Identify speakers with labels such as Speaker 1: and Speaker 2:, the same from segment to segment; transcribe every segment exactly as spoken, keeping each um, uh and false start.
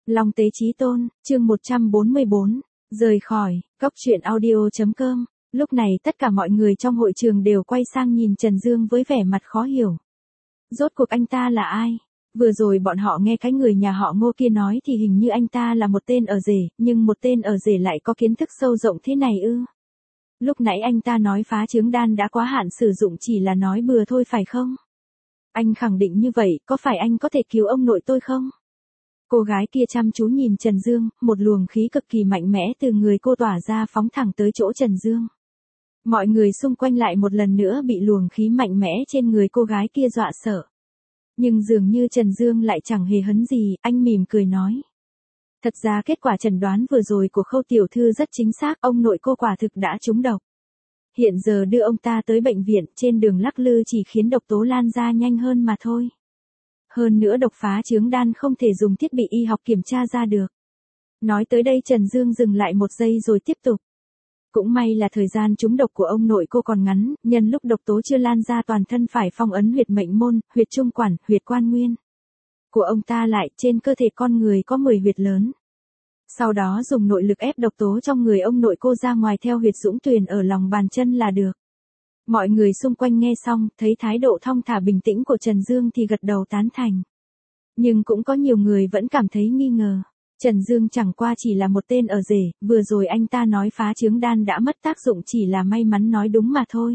Speaker 1: Long Tế Chí Tôn, chương một trăm bốn mươi bốn, rời khỏi, cốc truyện audio.com. Lúc này tất cả mọi người trong hội trường đều quay sang nhìn Trần Dương với vẻ mặt khó hiểu. Rốt cuộc anh ta là ai? Vừa rồi bọn họ nghe cái người nhà họ Ngô kia nói thì hình như anh ta là một tên ở rể, nhưng một tên ở rể lại có kiến thức sâu rộng thế này ư? Lúc nãy anh ta nói phá trướng đan đã quá hạn sử dụng chỉ là nói bừa thôi phải không? Anh khẳng định như vậy, có phải anh có thể cứu ông nội tôi không? Cô gái kia chăm chú nhìn Trần Dương, một luồng khí cực kỳ mạnh mẽ từ người cô tỏa ra phóng thẳng tới chỗ Trần Dương. Mọi người xung quanh lại một lần nữa bị luồng khí mạnh mẽ trên người cô gái kia dọa sợ. Nhưng dường như Trần Dương lại chẳng hề hấn gì, anh mỉm cười nói. Thật ra kết quả chẩn đoán vừa rồi của Khâu tiểu thư rất chính xác, ông nội cô quả thực đã trúng độc. Hiện giờ đưa ông ta tới bệnh viện, trên đường lắc lư chỉ khiến độc tố lan ra nhanh hơn mà thôi. Hơn nữa độc phá trướng đan không thể dùng thiết bị y học kiểm tra ra được. Nói tới đây Trần Dương dừng lại một giây rồi tiếp tục. Cũng may là thời gian trúng độc của ông nội cô còn ngắn, nhân lúc độc tố chưa lan ra toàn thân phải phong ấn huyệt mệnh môn, huyệt trung quản, huyệt quan nguyên của ông ta lại, trên cơ thể con người có mười huyệt lớn. Sau đó dùng nội lực ép độc tố trong người ông nội cô ra ngoài theo huyệt dũng tuyền ở lòng bàn chân là được. Mọi người xung quanh nghe xong, thấy thái độ thong thả bình tĩnh của Trần Dương thì gật đầu tán thành. Nhưng cũng có nhiều người vẫn cảm thấy nghi ngờ. Trần Dương chẳng qua chỉ là một tên ở rể, vừa rồi anh ta nói phá trướng đan đã mất tác dụng chỉ là may mắn nói đúng mà thôi.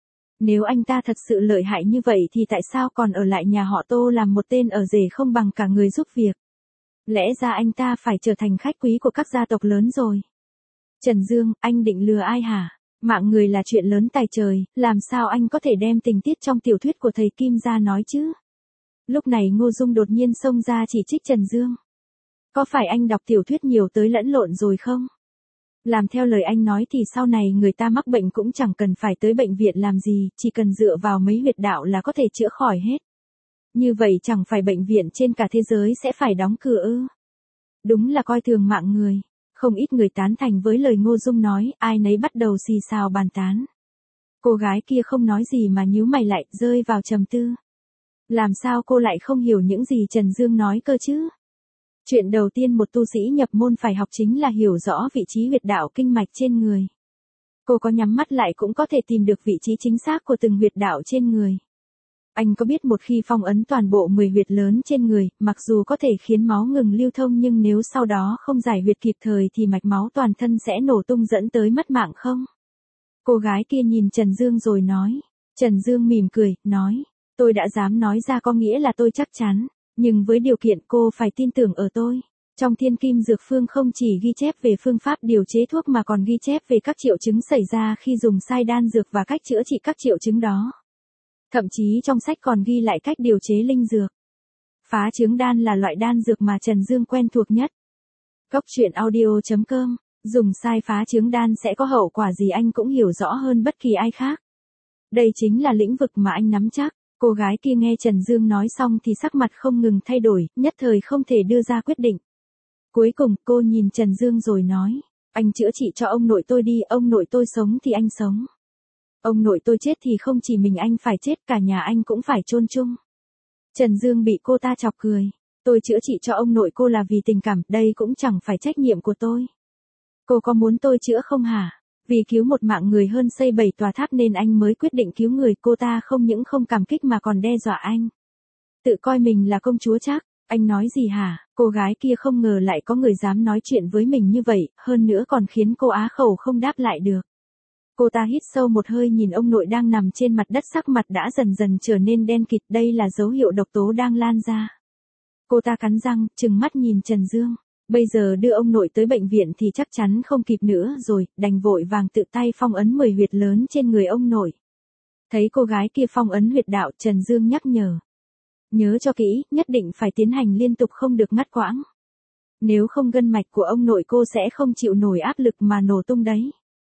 Speaker 1: Nếu anh ta thật sự lợi hại như vậy thì tại sao còn ở lại nhà họ Tô làm một tên ở rể không bằng cả người giúp việc? Lẽ ra anh ta phải trở thành khách quý của các gia tộc lớn rồi. Trần Dương, anh định lừa ai hả? Mạng người là chuyện lớn tài trời, làm sao anh có thể đem tình tiết trong tiểu thuyết của thầy Kim ra nói chứ? Lúc này Ngô Dung đột nhiên xông ra chỉ trích Trần Dương. Có phải anh đọc tiểu thuyết nhiều tới lẫn lộn rồi không? Làm theo lời anh nói thì sau này người ta mắc bệnh cũng chẳng cần phải tới bệnh viện làm gì, chỉ cần dựa vào mấy huyệt đạo là có thể chữa khỏi hết. Như vậy chẳng phải bệnh viện trên cả thế giới sẽ phải đóng cửa ư? Đúng là coi thường mạng người. Không ít người tán thành với lời Ngô Dung nói, ai nấy bắt đầu xì xào bàn tán. Cô gái kia không nói gì mà nhíu mày lại, rơi vào trầm tư. Làm sao cô lại không hiểu những gì Trần Dương nói cơ chứ? Chuyện đầu tiên một tu sĩ nhập môn phải học chính là hiểu rõ vị trí huyệt đạo kinh mạch trên người. Cô có nhắm mắt lại cũng có thể tìm được vị trí chính xác của từng huyệt đạo trên người. Anh có biết một khi phong ấn toàn bộ mười huyệt lớn trên người, mặc dù có thể khiến máu ngừng lưu thông nhưng nếu sau đó không giải huyệt kịp thời thì mạch máu toàn thân sẽ nổ tung dẫn tới mất mạng không? Cô gái kia nhìn Trần Dương rồi nói. Trần Dương mỉm cười, nói. Tôi đã dám nói ra có nghĩa là tôi chắc chắn. Nhưng với điều kiện cô phải tin tưởng ở tôi. Trong Thiên Kim Dược Phương không chỉ ghi chép về phương pháp điều chế thuốc mà còn ghi chép về các triệu chứng xảy ra khi dùng sai đan dược và cách chữa trị các triệu chứng đó. Thậm chí trong sách còn ghi lại cách điều chế linh dược. Phá trướng đan là loại đan dược mà Trần Dương quen thuộc nhất. Cốc truyện audio.com, dùng sai phá trướng đan sẽ có hậu quả gì anh cũng hiểu rõ hơn bất kỳ ai khác. Đây chính là lĩnh vực mà anh nắm chắc. Cô gái kia nghe Trần Dương nói xong thì sắc mặt không ngừng thay đổi, nhất thời không thể đưa ra quyết định. Cuối cùng cô nhìn Trần Dương rồi nói, anh chữa trị cho ông nội tôi đi, ông nội tôi sống thì anh sống. Ông nội tôi chết thì không chỉ mình anh phải chết, cả nhà anh cũng phải chôn chung. Trần Dương bị cô ta chọc cười, tôi chữa trị cho ông nội cô là vì tình cảm, đây cũng chẳng phải trách nhiệm của tôi. Cô có muốn tôi chữa không hả? Vì cứu một mạng người hơn xây bảy tòa tháp nên anh mới quyết định cứu người, cô ta không những không cảm kích mà còn đe dọa anh. Tự coi mình là công chúa chắc, anh nói gì hả? Cô gái kia không ngờ lại có người dám nói chuyện với mình như vậy, hơn nữa còn khiến cô á khẩu không đáp lại được. Cô ta hít sâu một hơi nhìn ông nội đang nằm trên mặt đất, sắc mặt đã dần dần trở nên đen kịt, đây là dấu hiệu độc tố đang lan ra. Cô ta cắn răng, trừng mắt nhìn Trần Dương. Bây giờ đưa ông nội tới bệnh viện thì chắc chắn không kịp nữa rồi, đành vội vàng tự tay phong ấn mười huyệt lớn trên người ông nội. Thấy cô gái kia phong ấn huyệt đạo, Trần Dương nhắc nhở. Nhớ cho kỹ, nhất định phải tiến hành liên tục không được ngắt quãng. Nếu không gân mạch của ông nội cô sẽ không chịu nổi áp lực mà nổ tung đấy.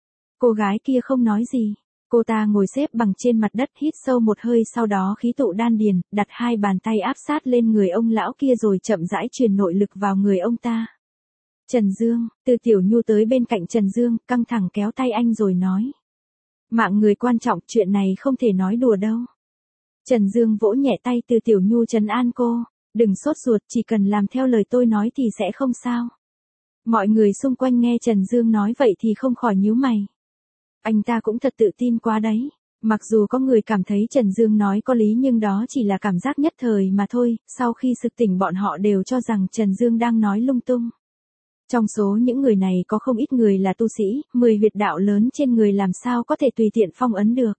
Speaker 1: Cô gái kia không nói gì. Cô ta ngồi xếp bằng trên mặt đất, hít sâu một hơi, sau đó khí tụ đan điền, đặt hai bàn tay áp sát lên người ông lão kia rồi chậm rãi truyền nội lực vào người ông ta. Trần Dương, Từ Tiểu Nhu tới bên cạnh Trần Dương, căng thẳng kéo tay anh rồi nói. Mạng người quan trọng, chuyện này không thể nói đùa đâu. Trần Dương vỗ nhẹ tay Từ Tiểu Nhu trấn an cô. Đừng sốt ruột, chỉ cần làm theo lời tôi nói thì sẽ không sao. Mọi người xung quanh nghe Trần Dương nói vậy thì không khỏi nhíu mày. Anh ta cũng thật tự tin quá đấy. Mặc dù có người cảm thấy Trần Dương nói có lý nhưng đó chỉ là cảm giác nhất thời mà thôi, sau khi sực tỉnh bọn họ đều cho rằng Trần Dương đang nói lung tung. Trong số những người này có không ít người là tu sĩ, mười huyệt đạo lớn trên người làm sao có thể tùy tiện phong ấn được.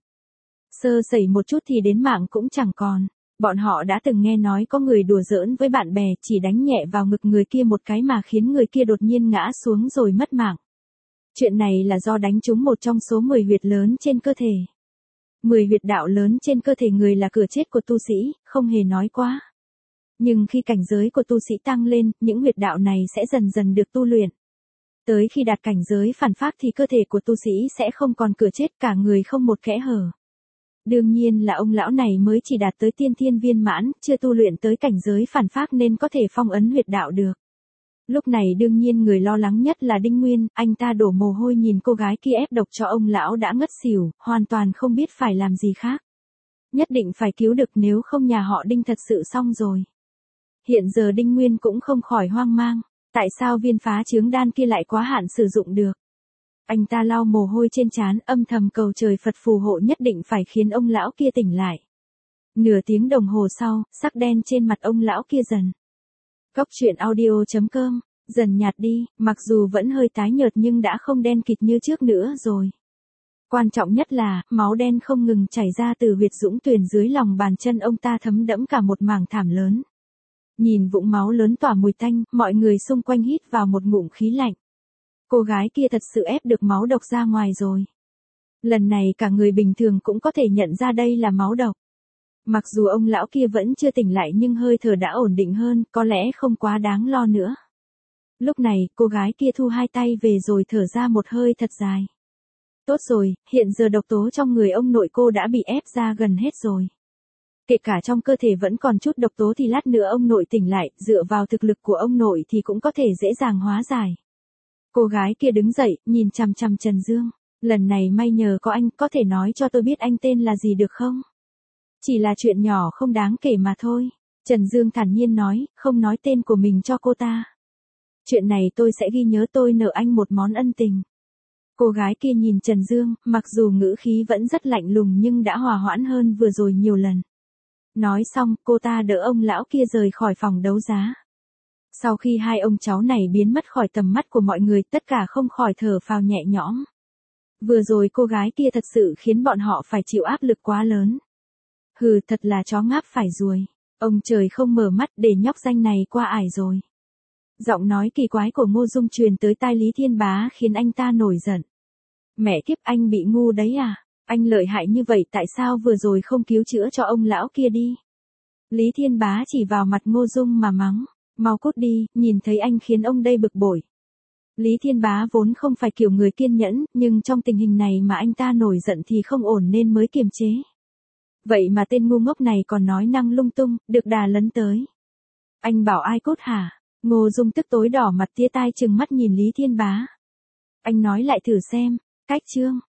Speaker 1: Sơ sẩy một chút thì đến mạng cũng chẳng còn. Bọn họ đã từng nghe nói có người đùa giỡn với bạn bè chỉ đánh nhẹ vào ngực người kia một cái mà khiến người kia đột nhiên ngã xuống rồi mất mạng. Chuyện này là do đánh trúng một trong số mười huyệt lớn trên cơ thể. mười huyệt đạo lớn trên cơ thể người là cửa chết của tu sĩ, không hề nói quá. Nhưng khi cảnh giới của tu sĩ tăng lên, những huyệt đạo này sẽ dần dần được tu luyện. Tới khi đạt cảnh giới phản phác thì cơ thể của tu sĩ sẽ không còn cửa chết, cả người không một kẽ hở. Đương nhiên là ông lão này mới chỉ đạt tới tiên thiên viên mãn, chưa tu luyện tới cảnh giới phản phác nên có thể phong ấn huyệt đạo được. Lúc này đương nhiên người lo lắng nhất là Đinh Nguyên, anh ta đổ mồ hôi nhìn cô gái kia ép độc cho ông lão đã ngất xỉu, hoàn toàn không biết phải làm gì khác. Nhất định phải cứu được nếu không nhà họ Đinh thật sự xong rồi. Hiện giờ Đinh Nguyên cũng không khỏi hoang mang, tại sao viên phá trướng đan kia lại quá hạn sử dụng được. Anh ta lau mồ hôi trên trán, âm thầm cầu trời Phật phù hộ nhất định phải khiến ông lão kia tỉnh lại. Nửa tiếng đồng hồ sau, sắc đen trên mặt ông lão kia dần. Cốc truyện audio chấm com, dần nhạt đi, mặc dù vẫn hơi tái nhợt nhưng đã không đen kịt như trước nữa rồi. Quan trọng nhất là, máu đen không ngừng chảy ra từ huyệt dũng tuyển dưới lòng bàn chân ông ta thấm đẫm cả một mảng thảm lớn. Nhìn vũng máu lớn tỏa mùi tanh, mọi người xung quanh hít vào một ngụm khí lạnh. Cô gái kia thật sự ép được máu độc ra ngoài rồi. Lần này cả người bình thường cũng có thể nhận ra đây là máu độc. Mặc dù ông lão kia vẫn chưa tỉnh lại nhưng hơi thở đã ổn định hơn, có lẽ không quá đáng lo nữa. Lúc này, cô gái kia thu hai tay về rồi thở ra một hơi thật dài. Tốt rồi, hiện giờ độc tố trong người ông nội cô đã bị ép ra gần hết rồi. Kể cả trong cơ thể vẫn còn chút độc tố thì lát nữa ông nội tỉnh lại, dựa vào thực lực của ông nội thì cũng có thể dễ dàng hóa giải. Cô gái kia đứng dậy, nhìn chằm chằm Trần Dương. Lần này may nhờ có anh, có thể nói cho tôi biết anh tên là gì được không? Chỉ là chuyện nhỏ không đáng kể mà thôi. Trần Dương thản nhiên nói, không nói tên của mình cho cô ta. Chuyện này tôi sẽ ghi nhớ, tôi nợ anh một món ân tình. Cô gái kia nhìn Trần Dương, mặc dù ngữ khí vẫn rất lạnh lùng nhưng đã hòa hoãn hơn vừa rồi nhiều lần. Nói xong, cô ta đỡ ông lão kia rời khỏi phòng đấu giá. Sau khi hai ông cháu này biến mất khỏi tầm mắt của mọi người, tất cả không khỏi thở phào nhẹ nhõm. Vừa rồi cô gái kia thật sự khiến bọn họ phải chịu áp lực quá lớn. Hừ, thật là chó ngáp phải ruồi. Ông trời không mở mắt để nhóc danh này qua ải rồi. Giọng nói kỳ quái của Ngô Dung truyền tới tai Lý Thiên Bá khiến anh ta nổi giận. Mẹ kiếp, anh bị ngu đấy à? Anh lợi hại như vậy tại sao vừa rồi không cứu chữa cho ông lão kia đi? Lý Thiên Bá chỉ vào mặt Ngô Dung mà mắng. Mau cút đi, nhìn thấy anh khiến ông đây bực bội. Lý Thiên Bá vốn không phải kiểu người kiên nhẫn, nhưng trong tình hình này mà anh ta nổi giận thì không ổn nên mới kiềm chế. Vậy mà tên ngu ngốc này còn nói năng lung tung, được đà lấn tới. Anh bảo ai cút hả? Ngô Dung tức tối đỏ mặt tía tai trừng mắt nhìn Lý Thiên Bá. Anh nói lại thử xem, cách chương.